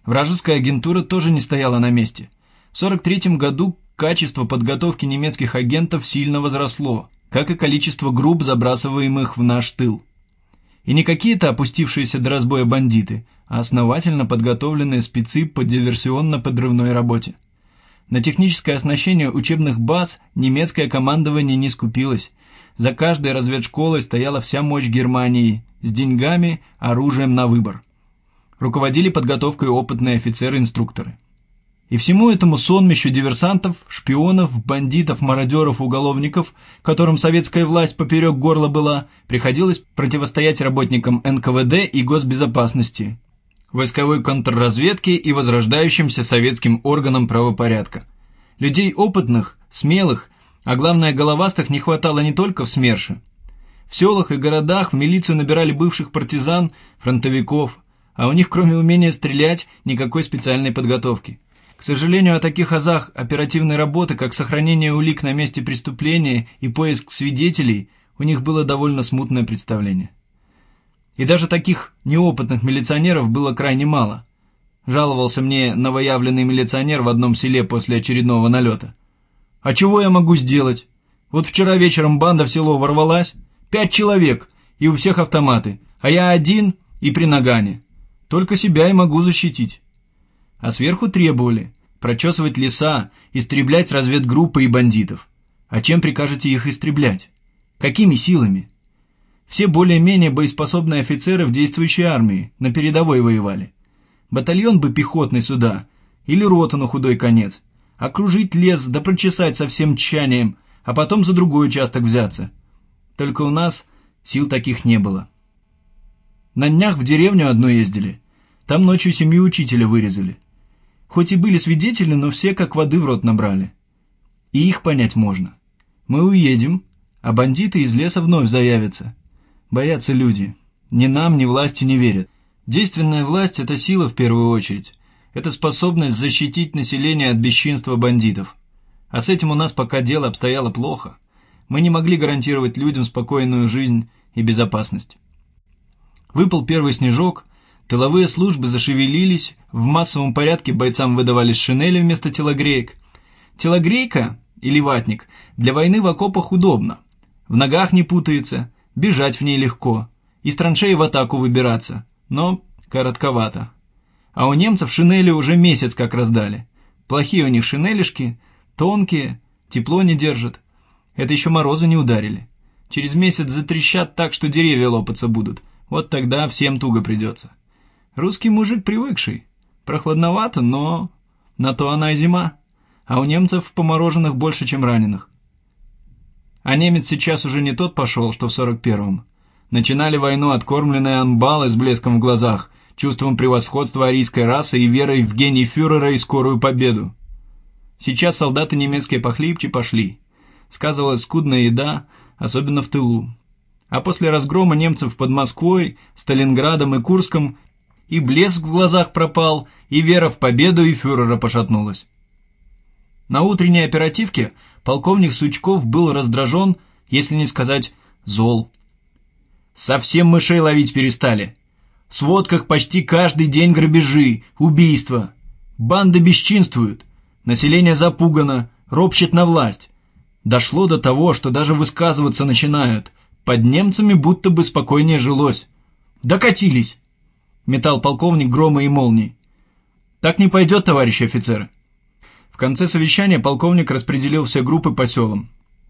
Вражеская агентура тоже не стояла на месте. В 1943 году качество подготовки немецких агентов сильно возросло, как и количество групп, забрасываемых в наш тыл. И не какие-то опустившиеся до разбоя бандиты, а основательно подготовленные спецы по диверсионно-подрывной работе. На техническое оснащение учебных баз немецкое командование не скупилось. За каждой разведшколой стояла вся мощь Германии, с деньгами, оружием на выбор. Руководили подготовкой опытные офицеры-инструкторы. И всему этому сонмищу диверсантов, шпионов, бандитов, мародеров, уголовников, которым советская власть поперек горла была, приходилось противостоять работникам НКВД и госбезопасности, войсковой контрразведки и возрождающимся советским органам правопорядка. Людей опытных, смелых, а главное головастых не хватало не только в СМЕРШе. В селах и городах в милицию набирали бывших партизан, фронтовиков, а у них кроме умения стрелять никакой специальной подготовки. К сожалению, о таких азах оперативной работы, как сохранение улик на месте преступления и поиск свидетелей, у них было довольно смутное представление. И даже таких неопытных милиционеров было крайне мало. Жаловался мне новоявленный милиционер в одном селе после очередного налета. «А чего я могу сделать? Вот вчера вечером банда в село ворвалась, 5 человек, и у всех автоматы, а я один и при нагане. Только себя и могу защитить». А сверху требовали прочесывать леса, истреблять разведгруппы и бандитов. А чем прикажете их истреблять? Какими силами? Все более-менее боеспособные офицеры в действующей армии на передовой воевали. Батальон бы пехотный сюда, или роту на худой конец. Окружить лес, да прочесать со всем тщанием, а потом за другой участок взяться. Только у нас сил таких не было. На днях в деревню одну ездили. Там ночью семью учителя вырезали. Хоть и были свидетели, но все как воды в рот набрали. И их понять можно. Мы уедем, а бандиты из леса вновь заявятся. Боятся люди. Ни нам, ни власти не верят. Действенная власть – это сила в первую очередь. Это способность защитить население от бесчинства бандитов. А с этим у нас пока дело обстояло плохо. Мы не могли гарантировать людям спокойную жизнь и безопасность. Выпал первый снежок, тыловые службы зашевелились, в массовом порядке бойцам выдавались шинели вместо телогреек. Телогрейка или ватник для войны в окопах удобно. В ногах не путается, бежать в ней легко, из траншеи в атаку выбираться, но коротковато. А у немцев шинели уже месяц как раздали. Плохие у них шинелишки, тонкие, тепло не держат. Это еще морозы не ударили. Через месяц затрещат так, что деревья лопаться будут. Вот тогда всем туго придется. Русский мужик привыкший. Прохладновато, но на то она и зима. А у немцев помороженных больше, чем раненых. А немец сейчас уже не тот пошел, что в 41-м. Начинали войну откормленные анбалы с блеском в глазах, чувством превосходства арийской расы и верой в гений фюрера и скорую победу. Сейчас солдаты немецкие похлипче пошли. Сказывалась скудная еда, особенно в тылу. А после разгрома немцев под Москвой, Сталинградом и Курском и блеск в глазах пропал, и вера в победу и фюрера пошатнулась. На утренней оперативке полковник Сучков был раздражен, если не сказать зол. Совсем мышей ловить перестали. В сводках почти каждый день грабежи, убийства. Банды бесчинствуют. Население запугано, ропщет на власть. Дошло до того, что даже высказываться начинают. Под немцами будто бы спокойнее жилось. Докатились. Метал полковник грома и молний. Так не пойдет, товарищи офицеры. В конце совещания полковник распределил все группы по селам.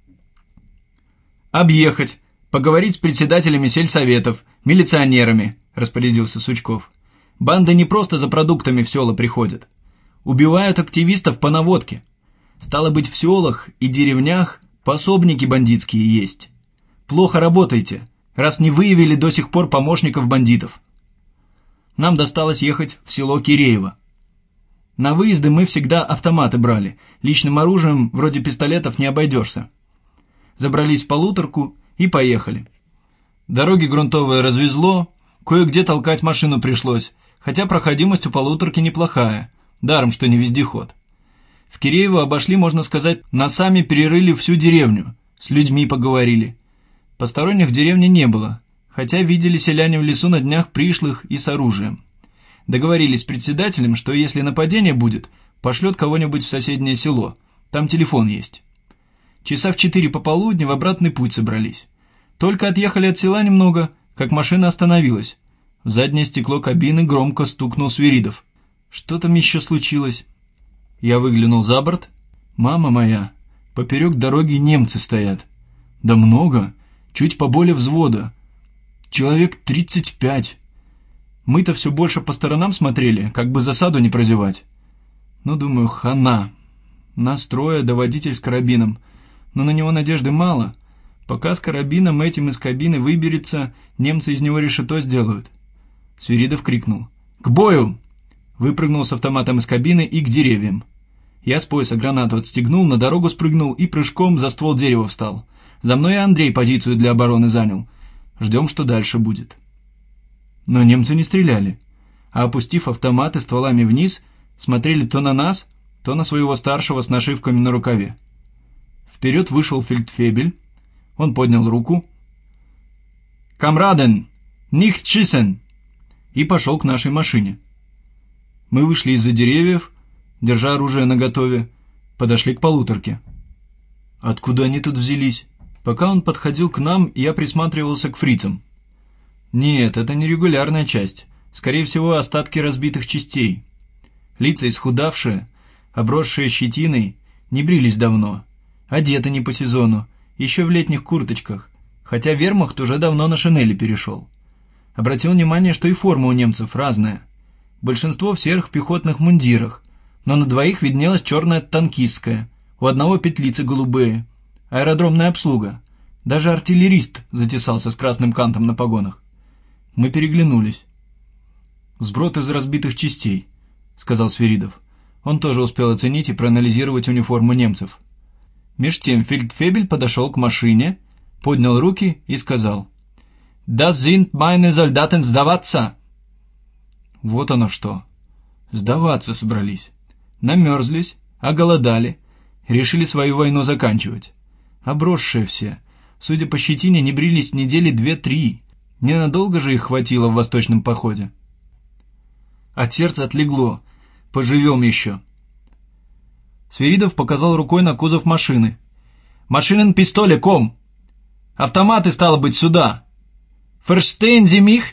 «Объехать, поговорить с председателями сельсоветов, милиционерами», – распорядился Сучков. «Банды не просто за продуктами в села приходят. Убивают активистов по наводке. Стало быть, в селах и деревнях пособники бандитские есть. Плохо работаете, раз не выявили до сих пор помощников бандитов». Нам досталось ехать в село Киреево. На выезды мы всегда автоматы брали, личным оружием вроде пистолетов не обойдешься. Забрались в полуторку и поехали. Дороги грунтовые развезло, кое-где толкать машину пришлось, хотя проходимость у полуторки неплохая, даром что не вездеход. В Киреево обошли, можно сказать, носами перерыли всю деревню, с людьми поговорили. Посторонних в деревне не было, хотя видели селяне в лесу на днях пришлых и с оружием. Договорились с председателем, что если нападение будет, пошлет кого-нибудь в соседнее село. Там телефон есть. Часа в 4 пополудни в обратный путь собрались. Только отъехали от села немного, как машина остановилась. В заднее стекло кабины громко стукнул Свиридов. Что там еще случилось? Я выглянул за борт. Мама моя, поперек дороги немцы стоят. Да много, чуть поболее взвода. Человек 35. Мы-то все больше по сторонам смотрели, как бы засаду не прозевать. Ну, думаю, хана. Нас трое, да водитель с карабином. Но на него надежды мало. Пока с карабином этим из кабины выберется, немцы из него решето сделают. Свиридов крикнул: «К бою!» Выпрыгнул с автоматом из кабины и к деревьям. Я с пояса гранату отстегнул, на дорогу спрыгнул и прыжком за ствол дерева встал. За мной и Андрей позицию для обороны занял. Ждем, что дальше будет. Но немцы не стреляли, а, опустив автоматы стволами вниз, смотрели то на нас, то на своего старшего с нашивками на рукаве. Вперед вышел фельдфебель. Он поднял руку. «Камраден! Nicht schießen!» и пошел к нашей машине. Мы вышли из-за деревьев, держа оружие наготове, подошли к полуторке. Откуда они тут взялись? Пока он подходил к нам, я присматривался к фрицам. Нет, это не регулярная часть. Скорее всего, остатки разбитых частей. Лица исхудавшие, обросшие щетиной, не брились давно. Одеты не по сезону, еще в летних курточках, хотя вермахт уже давно на шинели перешел. Обратил внимание, что и форма у немцев разная. Большинство в серых пехотных мундирах, но на двоих виднелась черная танкистская, у одного петлицы голубые, аэродромная обслуга. Даже артиллерист затесался с красным кантом на погонах. Мы переглянулись. «Сброд из разбитых частей», — сказал Свиридов. Он тоже успел оценить и проанализировать униформу немцев. Меж тем фельдфебель подошел к машине, поднял руки и сказал: «Das sind meine Soldaten, сдаваться!» Вот оно что. Сдаваться собрались. Намерзлись, оголодали, решили свою войну заканчивать. Обросшие все. Судя по щетине, не брились недели 2-3. Ненадолго же их хватило в восточном походе. От сердца отлегло. Поживем еще. Свиридов показал рукой на кузов машины. «Машинен пистоле, ком! Автоматы, стало быть, сюда! Ферштейн Sie mich?»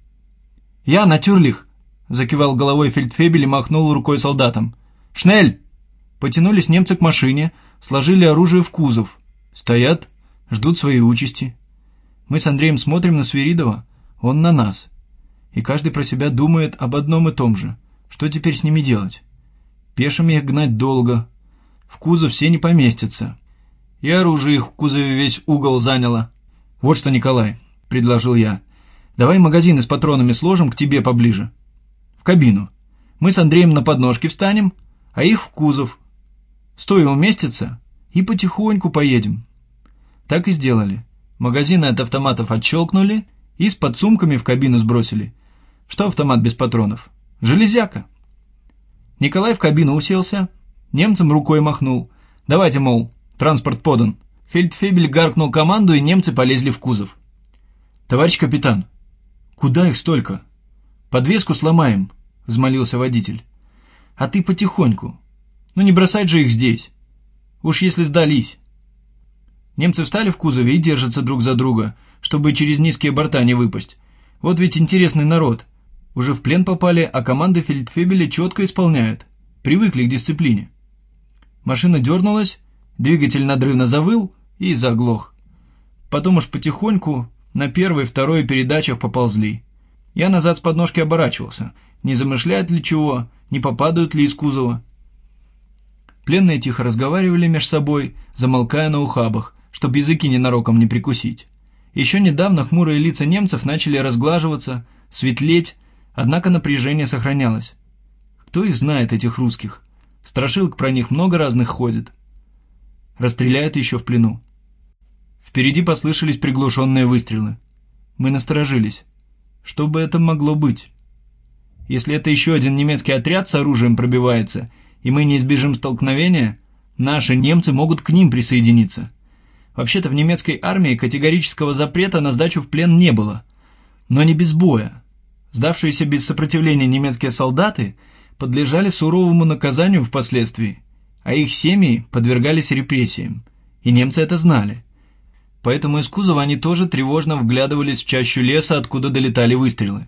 «Я, натюрлих!» — закивал головой фельдфебель и махнул рукой солдатам. «Шнель!» Потянулись немцы к машине, сложили оружие в кузов. Стоят, ждут своей участи. Мы с Андреем смотрим на Свиридова, он на нас. И каждый про себя думает об одном и том же. Что теперь с ними делать? Пешими их гнать долго. В кузов все не поместятся. И оружие их в кузове весь угол заняло. «Вот что, Николай», — предложил я, — «давай магазины с патронами сложим к тебе поближе. В кабину. Мы с Андреем на подножке встанем, а их в кузов. Стоя уместится, и потихоньку поедем». Так и сделали. Магазины от автоматов отщелкнули и с подсумками в кабину сбросили. Что автомат без патронов? Железяка. Николай в кабину уселся, немцам рукой махнул. «Давайте, мол, транспорт подан». Фельдфебель гаркнул команду, и немцы полезли в кузов. «Товарищ капитан, куда их столько?» «Подвеску сломаем», — взмолился водитель. «А ты потихоньку. Ну не бросать же их здесь. Уж если сдались». Немцы встали в кузове и держатся друг за друга, чтобы через низкие борта не выпасть. Вот ведь интересный народ. Уже в плен попали, а команды фельдфебеля четко исполняют. Привыкли к дисциплине. Машина дернулась, двигатель надрывно завыл и заглох. Потом уж потихоньку на первой, второй передачах поползли. Я назад с подножки оборачивался. Не замышляют ли чего, не попадают ли из кузова. Пленные тихо разговаривали между собой, замолкая на ухабах, чтобы языки ненароком не прикусить. Еще недавно хмурые лица немцев начали разглаживаться, светлеть, однако напряжение сохранялось. Кто их знает, этих русских? Страшилок про них много разных ходит. Расстреляют еще в плену. Впереди послышались приглушенные выстрелы. Мы насторожились. Что бы это могло быть? Если это еще один немецкий отряд с оружием пробивается, и мы не избежим столкновения, наши немцы могут к ним присоединиться. Вообще-то в немецкой армии категорического запрета на сдачу в плен не было. Но не без боя. Сдавшиеся без сопротивления немецкие солдаты подлежали суровому наказанию впоследствии, а их семьи подвергались репрессиям, и немцы это знали. Поэтому из кузова они тоже тревожно вглядывались в чащу леса, откуда долетали выстрелы.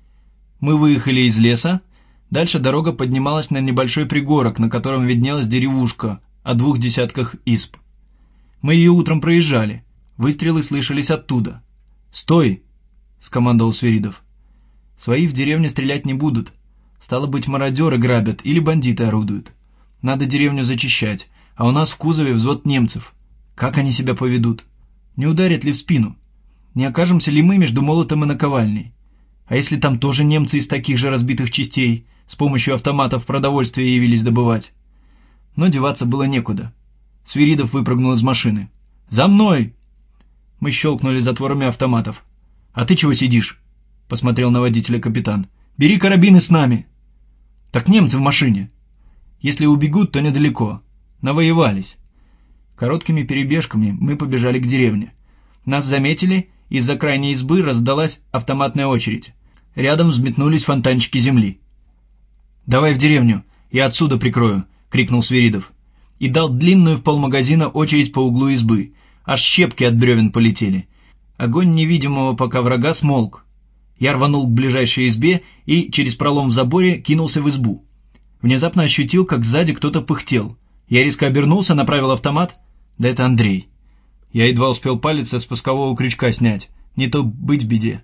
Мы выехали из леса, дальше дорога поднималась на небольшой пригорок, на котором виднелась деревушка о 2 десятках изб. Мы ее утром проезжали, выстрелы слышались оттуда. «Стой!» — скомандовал Свиридов. «Свои в деревне стрелять не будут. Стало быть, мародеры грабят или бандиты орудуют. Надо деревню зачищать, а у нас в кузове взвод немцев. Как они себя поведут? Не ударят ли в спину? Не окажемся ли мы между молотом и наковальней? А если там тоже немцы из таких же разбитых частей с помощью автоматов продовольствие явились добывать?» Но деваться было некуда. Свиридов выпрыгнул из машины. «За мной!» Мы щелкнули затворами автоматов. «А ты чего сидишь?» — посмотрел на водителя капитан. «Бери карабины с нами!» «Так немцы в машине. Если убегут, то недалеко. Навоевались». Короткими перебежками мы побежали к деревне. Нас заметили, из-за крайней избы раздалась автоматная очередь. Рядом взметнулись фонтанчики земли. «Давай в деревню, я отсюда прикрою!» — крикнул Свиридов. И дал длинную в полмагазина очередь по углу избы. Аж щепки от бревен полетели. Огонь невидимого пока врага смолк. Я рванул к ближайшей избе и через пролом в заборе кинулся в избу. Внезапно ощутил, как сзади кто-то пыхтел. Я резко обернулся, направил автомат. Да это Андрей. Я едва успел палец со спускового крючка снять. Не то быть в беде.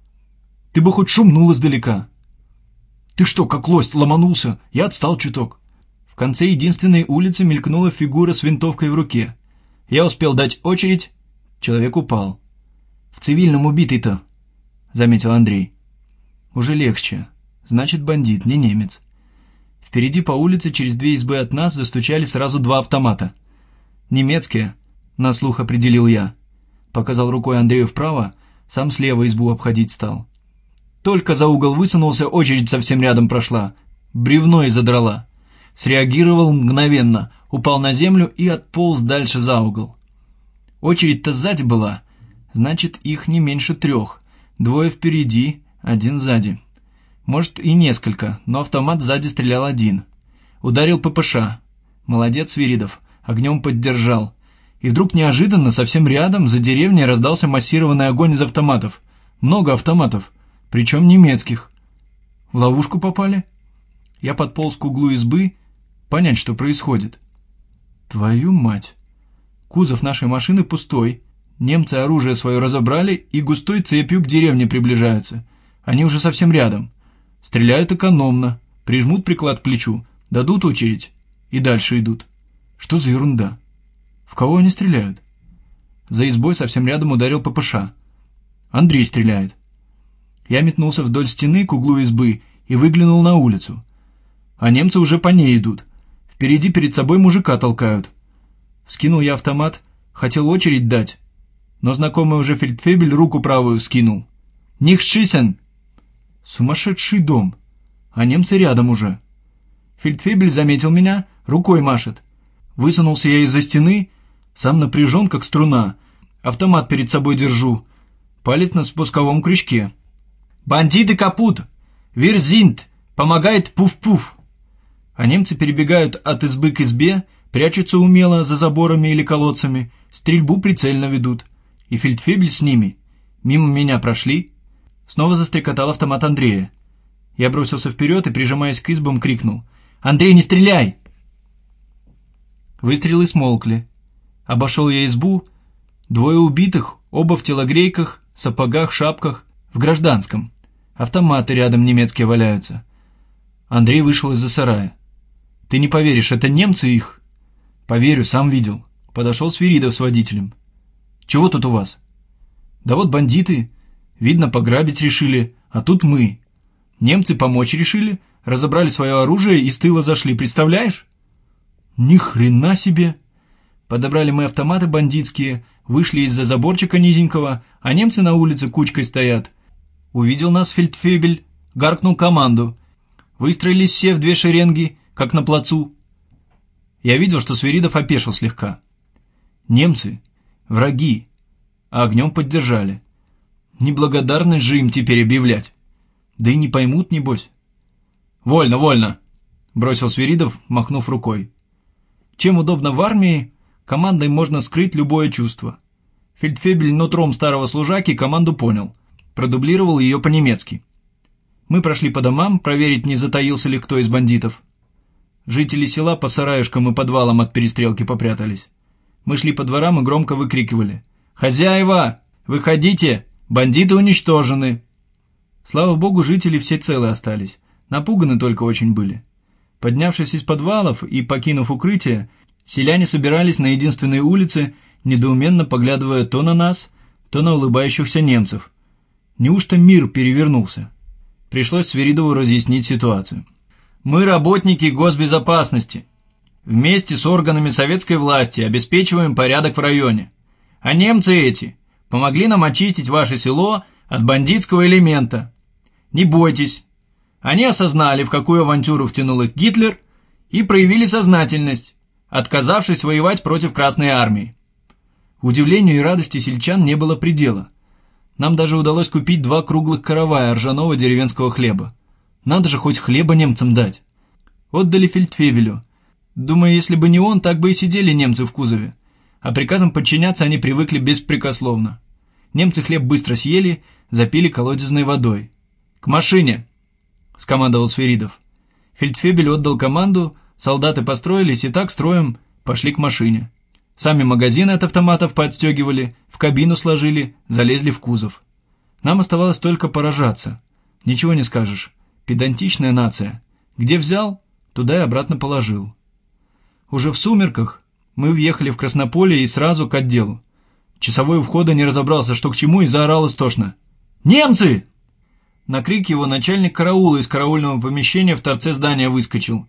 «Ты бы хоть шумнул издалека!» «Ты что, как лось, ломанулся?» Я отстал чуток. В конце единственной улицы мелькнула фигура с винтовкой в руке. Я успел дать очередь. Человек упал. «В цивильном убитый-то», — заметил Андрей. «Уже легче. Значит, бандит, не немец». Впереди по улице, через 2 избы от нас, застучали сразу 2 автомата. «Немецкие», — на слух определил я. Показал рукой Андрею вправо, сам слева избу обходить стал. Только за угол высунулся, очередь совсем рядом прошла. Бревно и задрала. Среагировал мгновенно, упал на землю и отполз дальше за угол. Очередь-то сзади была, значит, их не меньше 3. 2 впереди, 1 сзади. Может, и несколько, но автомат сзади стрелял 1. Ударил ППШ. Молодец, Свиридов, огнем поддержал. И вдруг неожиданно, совсем рядом, за деревней раздался массированный огонь из автоматов. Много автоматов, причем немецких. В ловушку попали? Я подполз к углу избы, понять, что происходит. Твою мать! Кузов нашей машины пустой. Немцы оружие свое разобрали и густой цепью к деревне приближаются. Они уже совсем рядом. Стреляют экономно, прижмут приклад к плечу, дадут очередь и дальше идут. Что за ерунда? В кого они стреляют? За избой совсем рядом ударил ППШ. Андрей стреляет. Я метнулся вдоль стены к углу избы и выглянул на улицу. А немцы уже по ней идут. Впереди перед собой мужика толкают. Вскинул я автомат, хотел очередь дать, но знакомый уже фельдфебель руку правую скинул. «Них шисен!» Сумасшедший дом. А немцы рядом уже. Фельдфебель заметил меня, рукой машет. Высунулся я из-за стены, сам напряжен, как струна. Автомат перед собой держу. Палец на спусковом крючке. «Бандиты капут! Вирзинт! Помогает пуф-пуф!» А немцы перебегают от избы к избе, прячутся умело за заборами или колодцами, стрельбу прицельно ведут. И фельдфебель с ними. Мимо меня прошли. Снова застрекотал автомат Андрея. Я бросился вперед и, прижимаясь к избам, крикнул: «Андрей, не стреляй!» Выстрелы смолкли. Обошел я избу. 2 убитых, оба в телогрейках, сапогах, шапках, в гражданском. Автоматы рядом немецкие валяются. Андрей вышел из-за сарая. «Ты не поверишь, это немцы их?» «Поверю, сам видел». Подошел Свиридов с водителем. «Чего тут у вас?» «Да вот бандиты. Видно, пограбить решили, а тут мы. Немцы помочь решили, разобрали свое оружие и с тыла зашли, представляешь?» «Ни хрена себе!» Подобрали мы автоматы бандитские, вышли из-за заборчика низенького, а немцы на улице кучкой стоят. Увидел нас фельдфебель, гаркнул команду. Выстроились все в 2 шеренги, как на плацу. Я видел, что Свиридов опешил слегка. Немцы — враги, а огнем поддержали. Неблагодарность же им теперь объявлять. Да и не поймут, небось. «Вольно, вольно!» – бросил Свиридов, махнув рукой. Чем удобно в армии, командой можно скрыть любое чувство. Фельдфебель нутром старого служаки команду понял, продублировал ее по-немецки. Мы прошли по домам, проверить, не затаился ли кто из бандитов. Жители села по сараюшкам и подвалам от перестрелки попрятались. Мы шли по дворам и громко выкрикивали: «Хозяева, выходите! Бандиты уничтожены!» Слава богу, жители все целы остались, напуганы только очень были. Поднявшись из подвалов и покинув укрытие, селяне собирались на единственной улице, недоуменно поглядывая то на нас, то на улыбающихся немцев. Неужто мир перевернулся? Пришлось Свиридову разъяснить ситуацию. «Мы работники госбезопасности. Вместе с органами советской власти обеспечиваем порядок в районе. А немцы эти помогли нам очистить ваше село от бандитского элемента. Не бойтесь. Они осознали, в какую авантюру втянул их Гитлер, и проявили сознательность, отказавшись воевать против Красной Армии». Удивлению и радости сельчан не было предела. Нам даже удалось купить 2 круглых каравая ржаного деревенского хлеба. Надо же хоть хлеба немцам дать. Отдали фельдфебелю. Думаю, если бы не он, так бы и сидели немцы в кузове. А приказам подчиняться они привыкли беспрекословно. Немцы хлеб быстро съели, запили колодезной водой. «К машине!» – скомандовал Свиридов. Фельдфебель отдал команду, солдаты построились и так строем пошли к машине. Сами магазины от автоматов поотстегивали, в кабину сложили, залезли в кузов. Нам оставалось только поражаться. Ничего не скажешь. Педантичная нация. Где взял, туда и обратно положил. Уже в сумерках мы въехали в Краснополье и сразу к отделу. Часовой у входа не разобрался, что к чему, и заорал истошно: «Немцы!» На крик его начальник караула из караульного помещения в торце здания выскочил.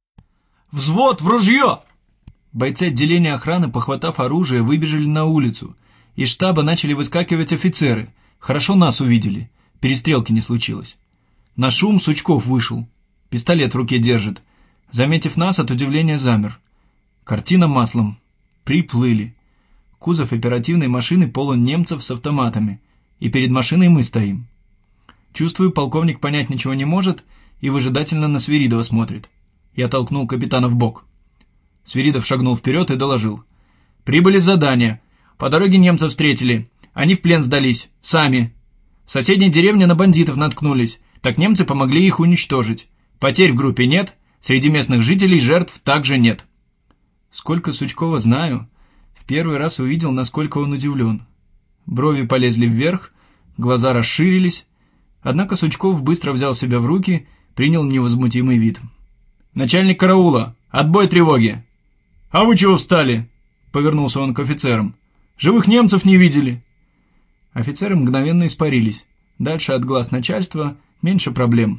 «Взвод, в ружье!» Бойцы отделения охраны, похватав оружие, выбежали на улицу. Из штаба начали выскакивать офицеры. Хорошо нас увидели. Перестрелки не случилось. На шум Сучков вышел. Пистолет в руке держит. Заметив нас, от удивления замер. Картина маслом. Приплыли. Кузов оперативной машины полон немцев с автоматами. И перед машиной мы стоим. Чувствую, полковник понять ничего не может и выжидательно на Свиридова смотрит. Я толкнул капитана в бок. Свиридов шагнул вперед и доложил: «Прибыли с задания. По дороге немцев встретили. Они в плен сдались. Сами. В соседней деревне на бандитов наткнулись. Так немцы помогли их уничтожить. Потерь в группе нет. Среди местных жителей жертв также нет». Сколько Сучкова знаю, в первый раз увидел, насколько он удивлен. Брови полезли вверх, глаза расширились. Однако Сучков быстро взял себя в руки, принял невозмутимый вид. «Начальник караула, отбой тревоги!» «А вы чего встали?» — повернулся он к офицерам. «Живых немцев не видели». Офицеры мгновенно испарились. Дальше от глаз начальства меньше проблем.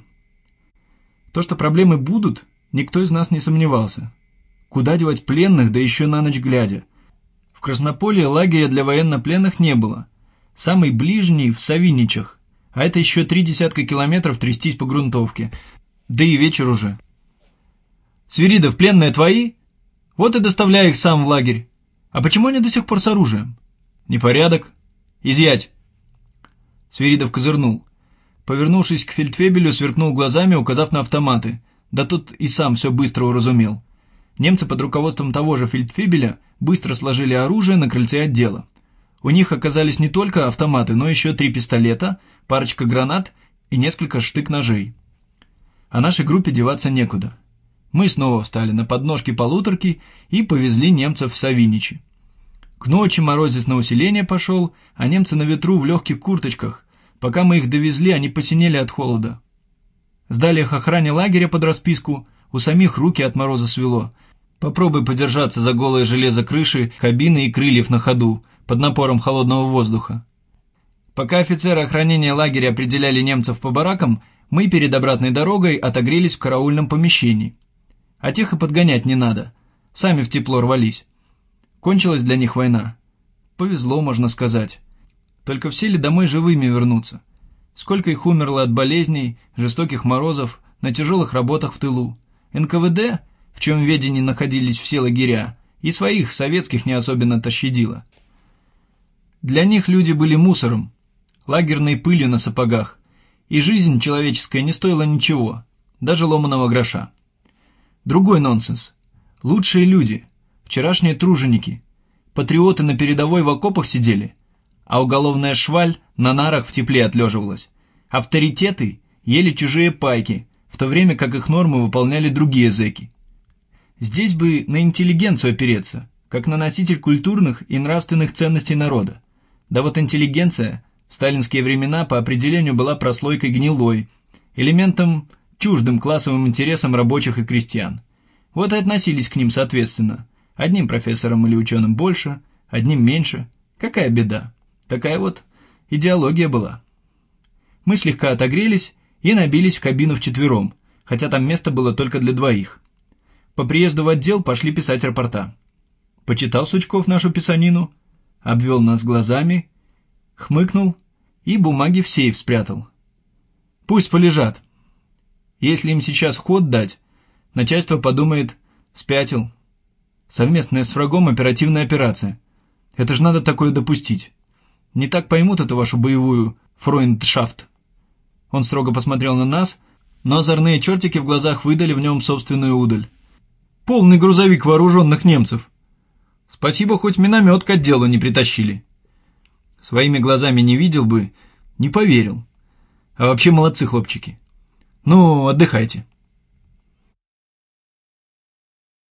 То, что проблемы будут, никто из нас не сомневался. Куда девать пленных, да еще на ночь глядя? В Краснополье лагеря для военнопленных не было. Самый ближний в Савиничах, а это еще 30 километров трястись по грунтовке. Да и вечер уже. «Свиридов, пленные твои? Вот и доставляй их сам в лагерь. А почему они до сих пор с оружием?» «Непорядок. Изъять!» Свиридов козырнул. Повернувшись к фельдфебелю, сверкнул глазами, указав на автоматы. Да тот и сам все быстро уразумел. Немцы под руководством того же фельдфебеля быстро сложили оружие на крыльце отдела. У них оказались не только автоматы, но еще 3 пистолета, парочка гранат и несколько штык-ножей. А нашей группе деваться некуда. Мы снова встали на подножки полуторки и повезли немцев в Савиничи. К ночи морозец на усиление пошел, а немцы на ветру в легких курточках. Пока мы их довезли, они посинели от холода. Сдали их охране лагеря под расписку, у самих руки от мороза свело. Попробуй подержаться за голое железо крыши, кабины и крыльев на ходу, под напором холодного воздуха. Пока офицеры охранения лагеря определяли немцев по баракам, мы перед обратной дорогой отогрелись в караульном помещении. А тех и подгонять не надо. Сами в тепло рвались. Кончилась для них война. Повезло, можно сказать. Только все ли домой живыми вернутся? Сколько их умерло от болезней, жестоких морозов, на тяжелых работах в тылу. НКВД, в чем ведении находились все лагеря, и своих, советских, не особенно-то щадило. Для них люди были мусором, лагерной пылью на сапогах, И жизнь человеческая не стоила ничего, даже ломаного гроша. Другой нонсенс. Лучшие люди, вчерашние труженики, патриоты на передовой в окопах сидели, а уголовная шваль на нарах в тепле отлеживалась. Авторитеты ели чужие пайки, в то время как их нормы выполняли другие зэки. Здесь бы на интеллигенцию опереться, как на носитель культурных и нравственных ценностей народа. Да вот интеллигенция в сталинские времена по определению была прослойкой гнилой, элементом чуждым классовым интересам рабочих и крестьян. Вот и относились к ним соответственно. Одним профессором или ученым больше, одним меньше. Какая беда? Такая вот идеология была. Мы слегка отогрелись и набились в кабину вчетвером, хотя там место было только для двоих. По приезду в отдел пошли писать рапорта. Почитал Сучков нашу писанину, обвел нас глазами, хмыкнул и бумаги в сейф спрятал. Пусть полежат. Если им сейчас ход дать, начальство подумает: спятил. Совместная с врагом оперативная операция. Это же надо такое допустить. Не так поймут эту вашу боевую фройндшафт. Он строго посмотрел на нас, но озорные чертики в глазах выдали в нем собственную удаль. Полный грузовик вооруженных немцев. Спасибо, хоть миномет к отделу не притащили. Своими глазами не видел бы, не поверил. А вообще молодцы, хлопчики. Ну, отдыхайте.